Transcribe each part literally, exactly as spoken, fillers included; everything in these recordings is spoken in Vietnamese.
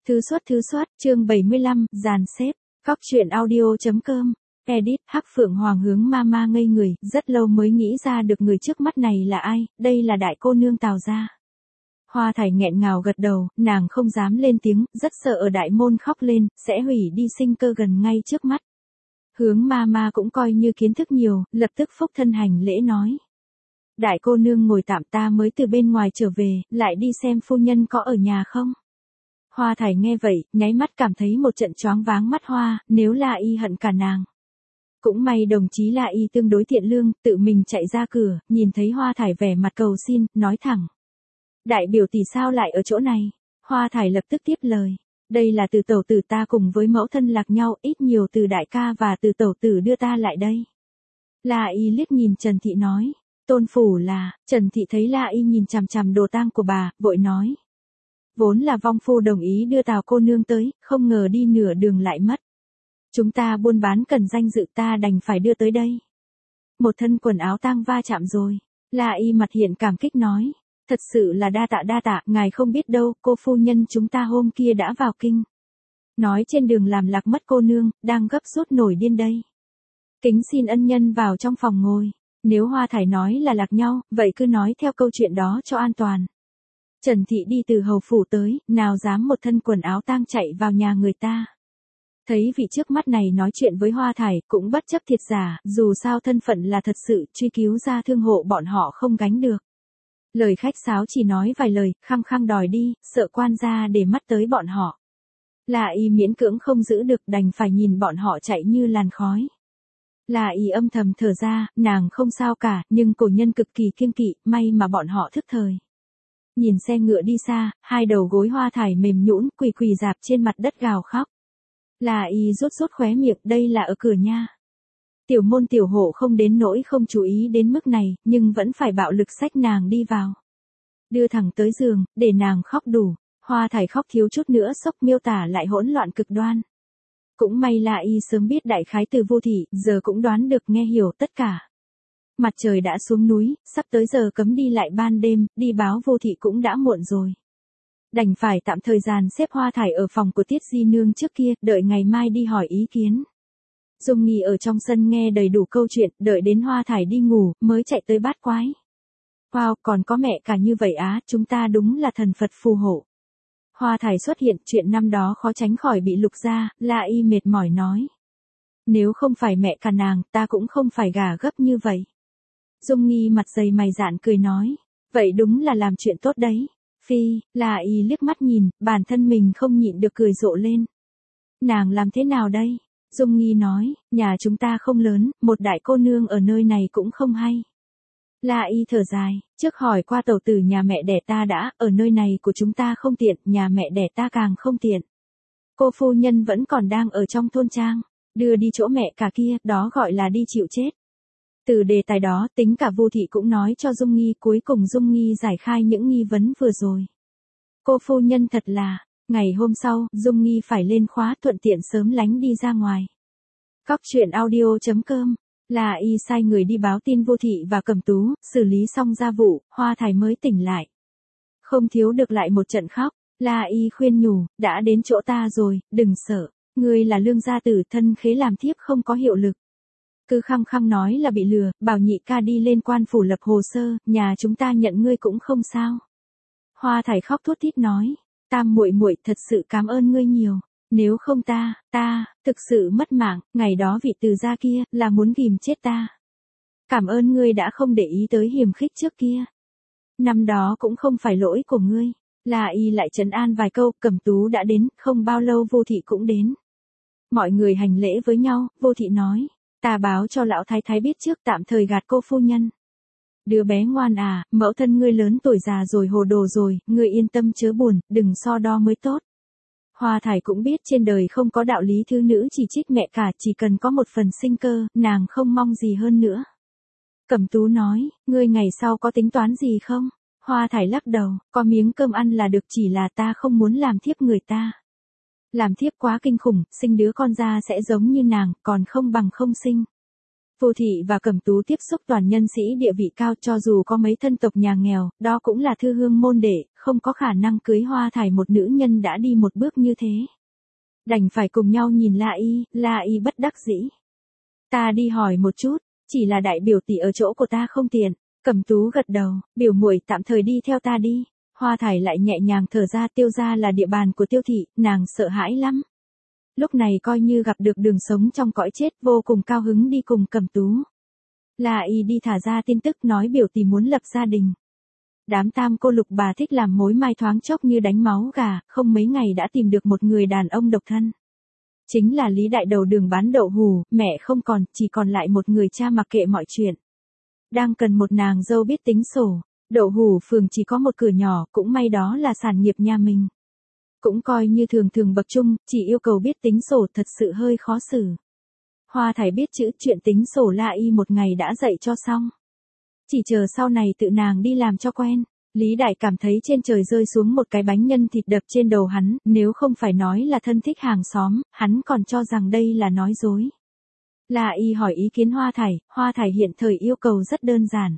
Thứ xuất thứ xuất, chương bảy mươi lăm, dàn xếp, Cóc truyện audio.com, edit, Hắc Phượng Hoàng hướng Mama ngây người, rất lâu mới nghĩ ra được người trước mắt này là ai, đây là đại cô nương Tào gia. Hoa Thải nghẹn ngào gật đầu, nàng không dám lên tiếng, rất sợ ở đại môn khóc lên, sẽ hủy đi sinh cơ gần ngay trước mắt. Hướng Mama cũng coi như kiến thức nhiều, lập tức phúc thân hành lễ nói. Đại cô nương ngồi tạm, ta mới từ bên ngoài trở về, lại đi xem phu nhân có ở nhà không? Hoa Thải nghe vậy, nháy mắt cảm thấy một trận choáng váng mắt hoa, nếu La Y hận cả nàng. Cũng may đồng chí La Y tương đối thiện lương, tự mình chạy ra cửa, nhìn thấy Hoa Thải vẻ mặt cầu xin, nói thẳng. Đại biểu tỷ sao lại ở chỗ này? Hoa Thải lập tức tiếp lời. Đây là từ tẩu tử ta cùng với mẫu thân lạc nhau, ít nhiều từ đại ca và từ tẩu tử đưa ta lại đây. La Y liếc nhìn Trần Thị nói. Tôn phủ là, Trần Thị thấy La Y nhìn chằm chằm đồ tang của bà, vội nói. Vốn là vong phu đồng ý đưa Tào cô nương tới, không ngờ đi nửa đường lại mất. Chúng ta buôn bán cần danh dự, ta đành phải đưa tới đây. Một thân quần áo tang va chạm rồi. La Y mặt hiện cảm kích nói. Thật sự là đa tạ đa tạ, ngài không biết đâu, cô phu nhân chúng ta hôm kia đã vào kinh. Nói trên đường làm lạc mất cô nương, đang gấp rút nổi điên đây. Kính xin ân nhân vào trong phòng ngồi. Nếu Hoa Thải nói là lạc nhau, vậy cứ nói theo câu chuyện đó cho an toàn. Trần Thị đi từ hầu phủ tới, nào dám một thân quần áo tang chạy vào nhà người ta. Thấy vị trước mắt này nói chuyện với Hoa Thải, cũng bất chấp thiệt giả, dù sao thân phận là thật sự, truy cứu ra thương hộ bọn họ không gánh được. Lời khách sáo chỉ nói vài lời, khăng khăng đòi đi, sợ quan gia để mắt tới bọn họ. La Y miễn cưỡng không giữ được, đành phải nhìn bọn họ chạy như làn khói. La Y âm thầm thở ra, nàng không sao cả, nhưng cổ nhân cực kỳ kiêng kỵ, may mà bọn họ thức thời. Nhìn xe ngựa đi xa, hai đầu gối Hoa Thải mềm nhũn, quỳ quỳ dạp trên mặt đất gào khóc. La Y rút rút khóe miệng, đây là ở cửa nha. Tiểu môn tiểu hộ không đến nỗi không chú ý đến mức này, nhưng vẫn phải bạo lực xách nàng đi vào. Đưa thẳng tới giường, để nàng khóc đủ. Hoa Thải khóc thiếu chút nữa sốc, miêu tả lại hỗn loạn cực đoan. Cũng may La Y sớm biết đại khái từ Vô Thị, giờ cũng đoán được nghe hiểu tất cả. Mặt trời đã xuống núi, sắp tới giờ cấm đi lại ban đêm, đi báo Vô Thị cũng đã muộn rồi. Đành phải tạm thời dàn xếp Hoa Thải ở phòng của Tiết Di Nương trước kia, đợi ngày mai đi hỏi ý kiến. Dung Nghi ở trong sân nghe đầy đủ câu chuyện, đợi đến Hoa Thải đi ngủ, mới chạy tới bát quái. Wow, còn có mẹ cả như vậy á, chúng ta đúng là thần Phật phù hộ. Hoa Thải xuất hiện, chuyện năm đó khó tránh khỏi bị lục ra, La Y mệt mỏi nói. Nếu không phải mẹ cả nàng, ta cũng không phải gả gấp như vậy. Dung Nghi mặt dày mày dạn cười nói, vậy đúng là làm chuyện tốt đấy. Phi, La Y liếc mắt nhìn, bản thân mình không nhịn được cười rộ lên. Nàng làm thế nào đây? Dung Nghi nói, nhà chúng ta không lớn, một đại cô nương ở nơi này cũng không hay. La Y thở dài, trước hỏi qua tẩu tử nhà mẹ đẻ ta đã, ở nơi này của chúng ta không tiện, nhà mẹ đẻ ta càng không tiện. Cô phu nhân vẫn còn đang ở trong thôn trang, đưa đi chỗ mẹ cả kia, đó gọi là đi chịu chết. Từ đề tài đó, tính cả Vu Thị cũng nói cho Dung Nghi, cuối cùng Dung Nghi giải khai những nghi vấn vừa rồi. Cô phu nhân thật là, ngày hôm sau, Dung Nghi phải lên khóa, thuận tiện sớm lánh đi ra ngoài. Cóc truyện audio.com, La Y sai người đi báo tin Vô Thị và Cẩm Tú, xử lý xong gia vụ, Hoa Thải mới tỉnh lại. Không thiếu được lại một trận khóc, La Y khuyên nhủ, đã đến chỗ ta rồi, đừng sợ, ngươi là lương gia tử, thân khế làm thiếp không có hiệu lực. Cứ khăng khăng nói là bị lừa, bảo nhị ca đi lên quan phủ lập hồ sơ, nhà chúng ta nhận ngươi cũng không sao. Hoa Thải khóc thút thít nói, Tam muội muội thật sự cảm ơn ngươi nhiều, nếu không ta, ta, thực sự mất mạng, ngày đó vị từ gia kia, là muốn ghìm chết ta. Cảm ơn ngươi đã không để ý tới hiềm khích trước kia. Năm đó cũng không phải lỗi của ngươi. La Y lại trấn an vài câu, Cẩm Tú đã đến, không bao lâu Vô Thị cũng đến. Mọi người hành lễ với nhau, Vô Thị nói, ta báo cho lão thái thái biết trước, tạm thời gạt cô phu nhân. Đứa bé ngoan à, mẫu thân ngươi lớn tuổi già rồi, hồ đồ rồi, ngươi yên tâm chớ buồn, đừng so đo mới tốt. Hoa Thải cũng biết trên đời không có đạo lý thứ nữ chỉ trích mẹ cả, chỉ cần có một phần sinh cơ, nàng không mong gì hơn nữa. Cẩm Tú nói, ngươi ngày sau có tính toán gì không? Hoa Thải lắc đầu, có miếng cơm ăn là được, chỉ là ta không muốn làm thiếp người ta. Làm thiếp quá kinh khủng, sinh đứa con ra sẽ giống như nàng, còn không bằng không sinh. Vô Thị và Cẩm Tú tiếp xúc toàn nhân sĩ địa vị cao, cho dù có mấy thân tộc nhà nghèo, đó cũng là thư hương môn đệ, không có khả năng cưới Hoa Thải một nữ nhân đã đi một bước như thế. Đành phải cùng nhau nhìn La Y, La Y bất đắc dĩ. Ta đi hỏi một chút, chỉ là đại biểu tỷ ở chỗ của ta không tiện. Cẩm Tú gật đầu, biểu muội tạm thời đi theo ta đi. Hoa Thải lại nhẹ nhàng thở ra, Tiêu gia là địa bàn của Tiêu thị, nàng sợ hãi lắm. Lúc này coi như gặp được đường sống trong cõi chết, vô cùng cao hứng đi cùng Cẩm Tú. La Y đi thả ra tin tức nói biểu tỷ muốn lập gia đình. Đám tam cô Lục bà thích làm mối mai thoáng chốc như đánh máu gà, không mấy ngày đã tìm được một người đàn ông độc thân. Chính là Lý Đại đầu đường bán đậu hù, mẹ không còn, chỉ còn lại một người cha mặc kệ mọi chuyện. Đang cần một nàng dâu biết tính sổ, đậu hù phường chỉ có một cửa nhỏ, cũng may đó là sản nghiệp nhà mình. Cũng coi như thường thường bậc trung, chỉ yêu cầu biết tính sổ thật sự hơi khó xử. Hoa Thải biết chữ, chuyện tính sổ La Y một ngày đã dạy cho xong. Chỉ chờ sau này tự nàng đi làm cho quen. Lý Đại cảm thấy trên trời rơi xuống một cái bánh nhân thịt đập trên đầu hắn, nếu không phải nói là thân thích hàng xóm, hắn còn cho rằng đây là nói dối. La Y hỏi ý kiến Hoa Thải, Hoa Thải hiện thời yêu cầu rất đơn giản.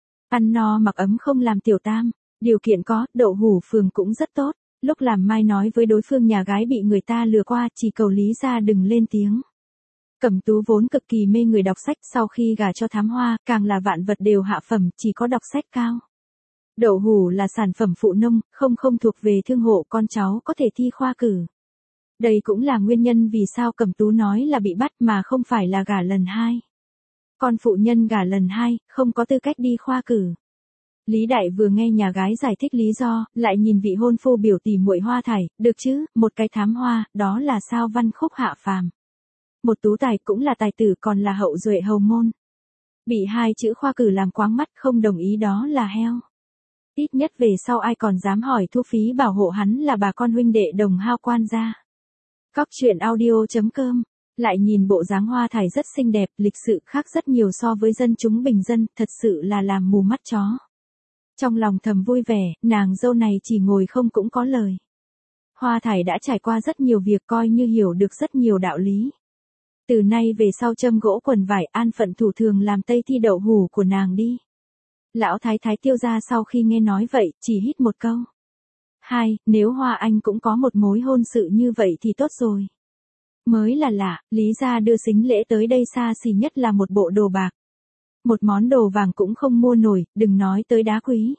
Ăn no mặc ấm không làm tiểu tam, điều kiện có, đậu hủ phường cũng rất tốt. Lúc làm mai nói với đối phương nhà gái bị người ta lừa qua, chỉ cầu Lý gia đừng lên tiếng. Cẩm Tú vốn cực kỳ mê người đọc sách, sau khi gả cho Thám Hoa, càng là vạn vật đều hạ phẩm, chỉ có đọc sách cao. Đậu hủ là sản phẩm phụ nông, không không thuộc về thương hộ, con cháu có thể thi khoa cử. Đây cũng là nguyên nhân vì sao Cẩm Tú nói là bị bắt mà không phải là gả lần hai. Con phụ nhân gả lần hai, không có tư cách đi khoa cử. Lý Đại vừa nghe nhà gái giải thích lý do, lại nhìn vị hôn phu biểu tỷ muội Hoa Thải, được chứ, một cái Thám Hoa, đó là sao văn khúc hạ phàm. Một tú tài cũng là tài tử, còn là hậu duệ hầu môn. Bị hai chữ khoa cử làm quáng mắt, không đồng ý đó là heo. Ít nhất về sau ai còn dám hỏi thu phí bảo hộ hắn là bà con huynh đệ đồng hao quan gia. Cóc truyện audio chấm com. Lại nhìn bộ dáng Hoa Thải rất xinh đẹp, lịch sự khác rất nhiều so với dân chúng bình dân, thật sự là làm mù mắt chó. Trong lòng thầm vui vẻ, nàng dâu này chỉ ngồi không cũng có lời. Hoa Thải đã trải qua rất nhiều việc, coi như hiểu được rất nhiều đạo lý. Từ nay về sau châm gỗ quần vải, an phận thủ thường làm tây thi đậu hủ của nàng đi. Lão thái thái Tiêu gia sau khi nghe nói vậy, chỉ hít một câu. Hai, nếu Hoa Anh cũng có một mối hôn sự như vậy thì tốt rồi. Mới là lạ, Lý gia đưa sính lễ tới đây xa xỉ nhất là một bộ đồ bạc. Một món đồ vàng cũng không mua nổi, đừng nói tới đá quý.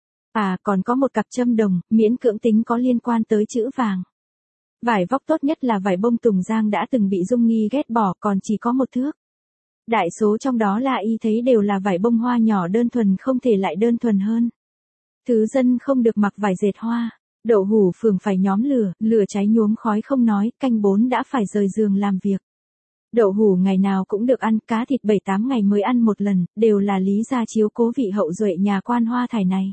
À, còn có một cặp châm đồng, miễn cưỡng tính có liên quan tới chữ vàng. Vải vóc tốt nhất là vải bông Tùng Giang đã từng bị Dung Nghi ghét bỏ, còn chỉ có một thước. Đại số trong đó La Y thấy đều là vải bông hoa nhỏ đơn thuần, không thể lại đơn thuần hơn. Thứ dân không được mặc vải dệt hoa. Đậu hủ phường phải nhóm lửa, lửa cháy nhuốm khói không nói, canh bốn đã phải rời giường làm việc. Đậu hủ ngày nào cũng được ăn, cá thịt bảy tám ngày mới ăn một lần, đều là Lý gia chiếu cố vị hậu duệ nhà quan Hoa Thải này.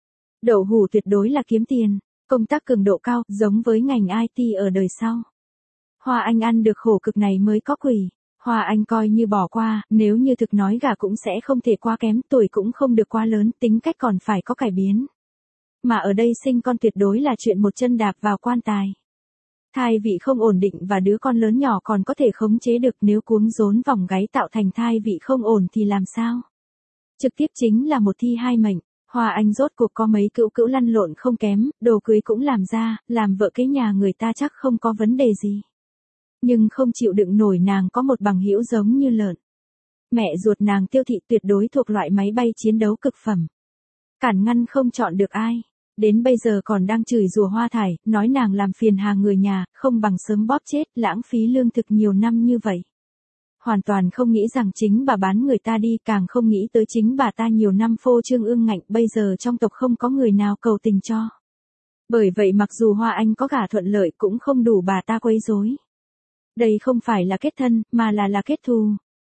Đậu hủ tuyệt đối là kiếm tiền, công tác cường độ cao, giống với ngành i tê ở đời sau. Hoa Anh ăn được khổ cực này mới có quỷ. Hoa Anh coi như bỏ qua, nếu như thực nói gà cũng sẽ không thể quá kém, tuổi cũng không được quá lớn, tính cách còn phải có cải biến. Mà ở đây sinh con tuyệt đối là chuyện một chân đạp vào quan tài. Thai vị không ổn định và đứa con lớn nhỏ còn có thể khống chế được, nếu cuống rốn vòng gáy tạo thành thai vị không ổn thì làm sao? Trực tiếp chính là một thi hai mệnh. Hoa Anh rốt cuộc có mấy cữu cữu lăn lộn không kém, đồ cưới cũng làm ra, làm vợ kế nhà người ta chắc không có vấn đề gì. Nhưng không chịu đựng nổi nàng có một bằng hữu giống như lợn. Mẹ ruột nàng Tiêu thị tuyệt đối thuộc loại máy bay chiến đấu cực phẩm. Cản ngăn không chọn được ai. Đến bây giờ còn đang chửi rủa Hoa Thải, nói nàng làm phiền hà người nhà, không bằng sớm bóp chết, lãng phí lương thực nhiều năm như vậy. Hoàn toàn không nghĩ rằng chính bà bán người ta đi, càng không nghĩ tới chính bà ta nhiều năm phô trương ương ngạnh, bây giờ trong tộc không có người nào cầu tình cho. Bởi vậy mặc dù Hoa Anh có gả thuận lợi cũng không đủ bà ta quấy rối. Đây không phải là kết thân, mà là là kết thù.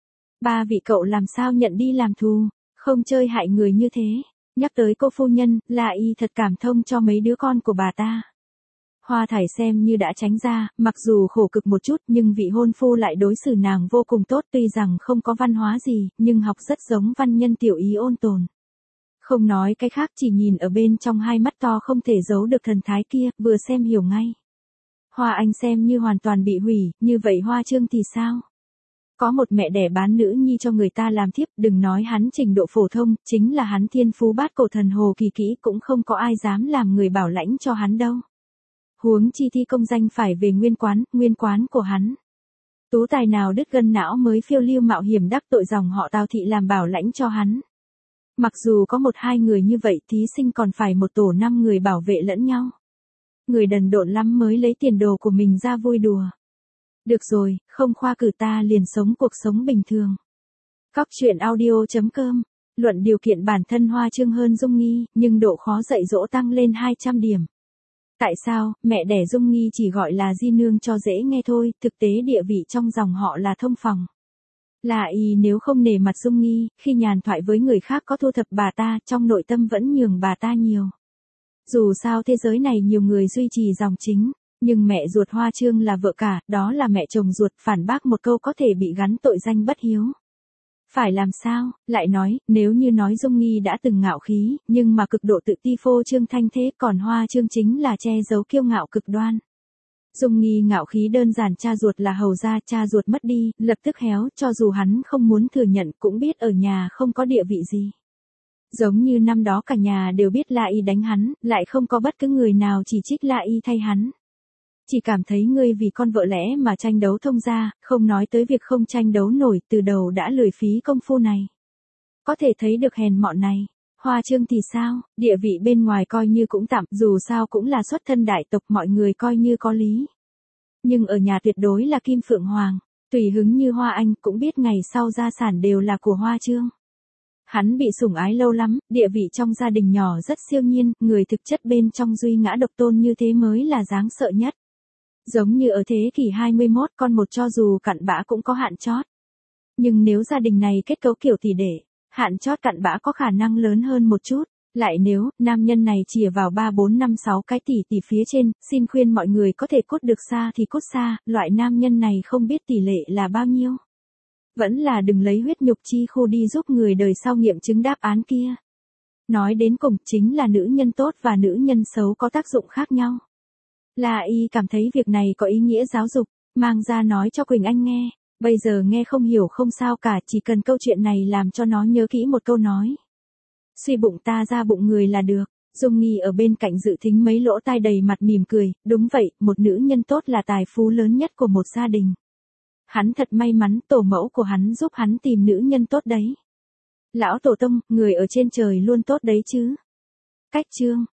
Ba vị cậu làm sao nhận đi làm thù, không chơi hại người như thế. Nhắc tới cô phu nhân, La Y thật cảm thông cho mấy đứa con của bà ta. Hoa Thải xem như đã tránh ra, mặc dù khổ cực một chút nhưng vị hôn phu lại đối xử nàng vô cùng tốt, tuy rằng không có văn hóa gì, nhưng học rất giống văn nhân tiểu ý ôn tồn. Không nói cái khác, chỉ nhìn ở bên trong hai mắt to không thể giấu được thần thái kia, vừa xem hiểu ngay. Hoa Anh xem như hoàn toàn bị hủy, như vậy Hoa Trương thì sao? Có một mẹ đẻ bán nữ nhi cho người ta làm thiếp, đừng nói hắn trình độ phổ thông, chính là hắn thiên phú bát cổ thần hồ kỳ kỹ cũng không có ai dám làm người bảo lãnh cho hắn đâu. Huống chi thi công danh phải về nguyên quán, nguyên quán của hắn. Tú tài nào đứt gân não mới phiêu lưu mạo hiểm đắc tội dòng họ Tào thị làm bảo lãnh cho hắn. Mặc dù có một hai người như vậy, thí sinh còn phải một tổ năm người bảo vệ lẫn nhau. Người đần độn lắm mới lấy tiền đồ của mình ra vui đùa. Được rồi, không khoa cử ta liền sống cuộc sống bình thường. Cóc truyện audio chấm com. Luận điều kiện bản thân Hoa Chương hơn Dung Nghi, nhưng độ khó dạy dỗ tăng lên hai trăm điểm. Tại sao, mẹ đẻ Dung Nghi chỉ gọi là di nương cho dễ nghe thôi, thực tế địa vị trong dòng họ là thông phòng. Là y nếu không nể mặt Dung Nghi, khi nhàn thoại với người khác có thu thập bà ta, trong nội tâm vẫn nhường bà ta nhiều. Dù sao thế giới này nhiều người duy trì dòng chính, nhưng mẹ ruột Hoa Chương là vợ cả, đó là mẹ chồng ruột, phản bác một câu có thể bị gắn tội danh bất hiếu. Phải làm sao, lại nói, nếu như nói Dung Nghi đã từng ngạo khí, nhưng mà cực độ tự ti phô trương thanh thế, còn Hoa Chương chính là che giấu kiêu ngạo cực đoan. Dung Nghi ngạo khí đơn giản, cha ruột là hầu gia, cha ruột mất đi, lập tức héo, cho dù hắn không muốn thừa nhận cũng biết ở nhà không có địa vị gì. Giống như năm đó cả nhà đều biết La Y đánh hắn, lại không có bất cứ người nào chỉ trích La Y thay hắn. Chỉ cảm thấy ngươi vì con vợ lẽ mà tranh đấu thông gia, không nói tới việc không tranh đấu nổi, từ đầu đã lười phí công phu này. Có thể thấy được hèn mọn này. Hoa Chương thì sao, địa vị bên ngoài coi như cũng tạm, dù sao cũng là xuất thân đại tộc, mọi người coi như có lý. Nhưng ở nhà tuyệt đối là Kim Phượng Hoàng, tùy hứng như Hoa Anh cũng biết ngày sau gia sản đều là của Hoa Chương. Hắn bị sủng ái lâu lắm, địa vị trong gia đình nhỏ rất siêu nhiên, người thực chất bên trong duy ngã độc tôn như thế mới là đáng sợ nhất. Giống như ở thế kỷ hai mươi mốt, con một cho dù cặn bã cũng có hạn chót. Nhưng nếu gia đình này kết cấu kiểu tỷ đệ, hạn chót cặn bã có khả năng lớn hơn một chút. Lại nếu, nam nhân này chìa vào ba bốn năm sáu cái tỷ tỷ phía trên, xin khuyên mọi người có thể cốt được xa thì cốt xa, loại nam nhân này không biết tỷ lệ là bao nhiêu. Vẫn là đừng lấy huyết nhục chi khu đi giúp người đời sau nghiệm chứng đáp án kia. Nói đến cùng, chính là nữ nhân tốt và nữ nhân xấu có tác dụng khác nhau. La Y cảm thấy việc này có ý nghĩa giáo dục, mang ra nói cho Quỳnh Anh nghe. Bây giờ nghe không hiểu không sao cả, chỉ cần câu chuyện này làm cho nó nhớ kỹ một câu nói. Suy bụng ta ra bụng người là được. Dung Nghi ở bên cạnh dự thính mấy lỗ tai đầy mặt mỉm cười, đúng vậy, một nữ nhân tốt là tài phú lớn nhất của một gia đình. Hắn thật may mắn, tổ mẫu của hắn giúp hắn tìm nữ nhân tốt đấy. Lão tổ tông, người ở trên trời luôn tốt đấy chứ. Cách chương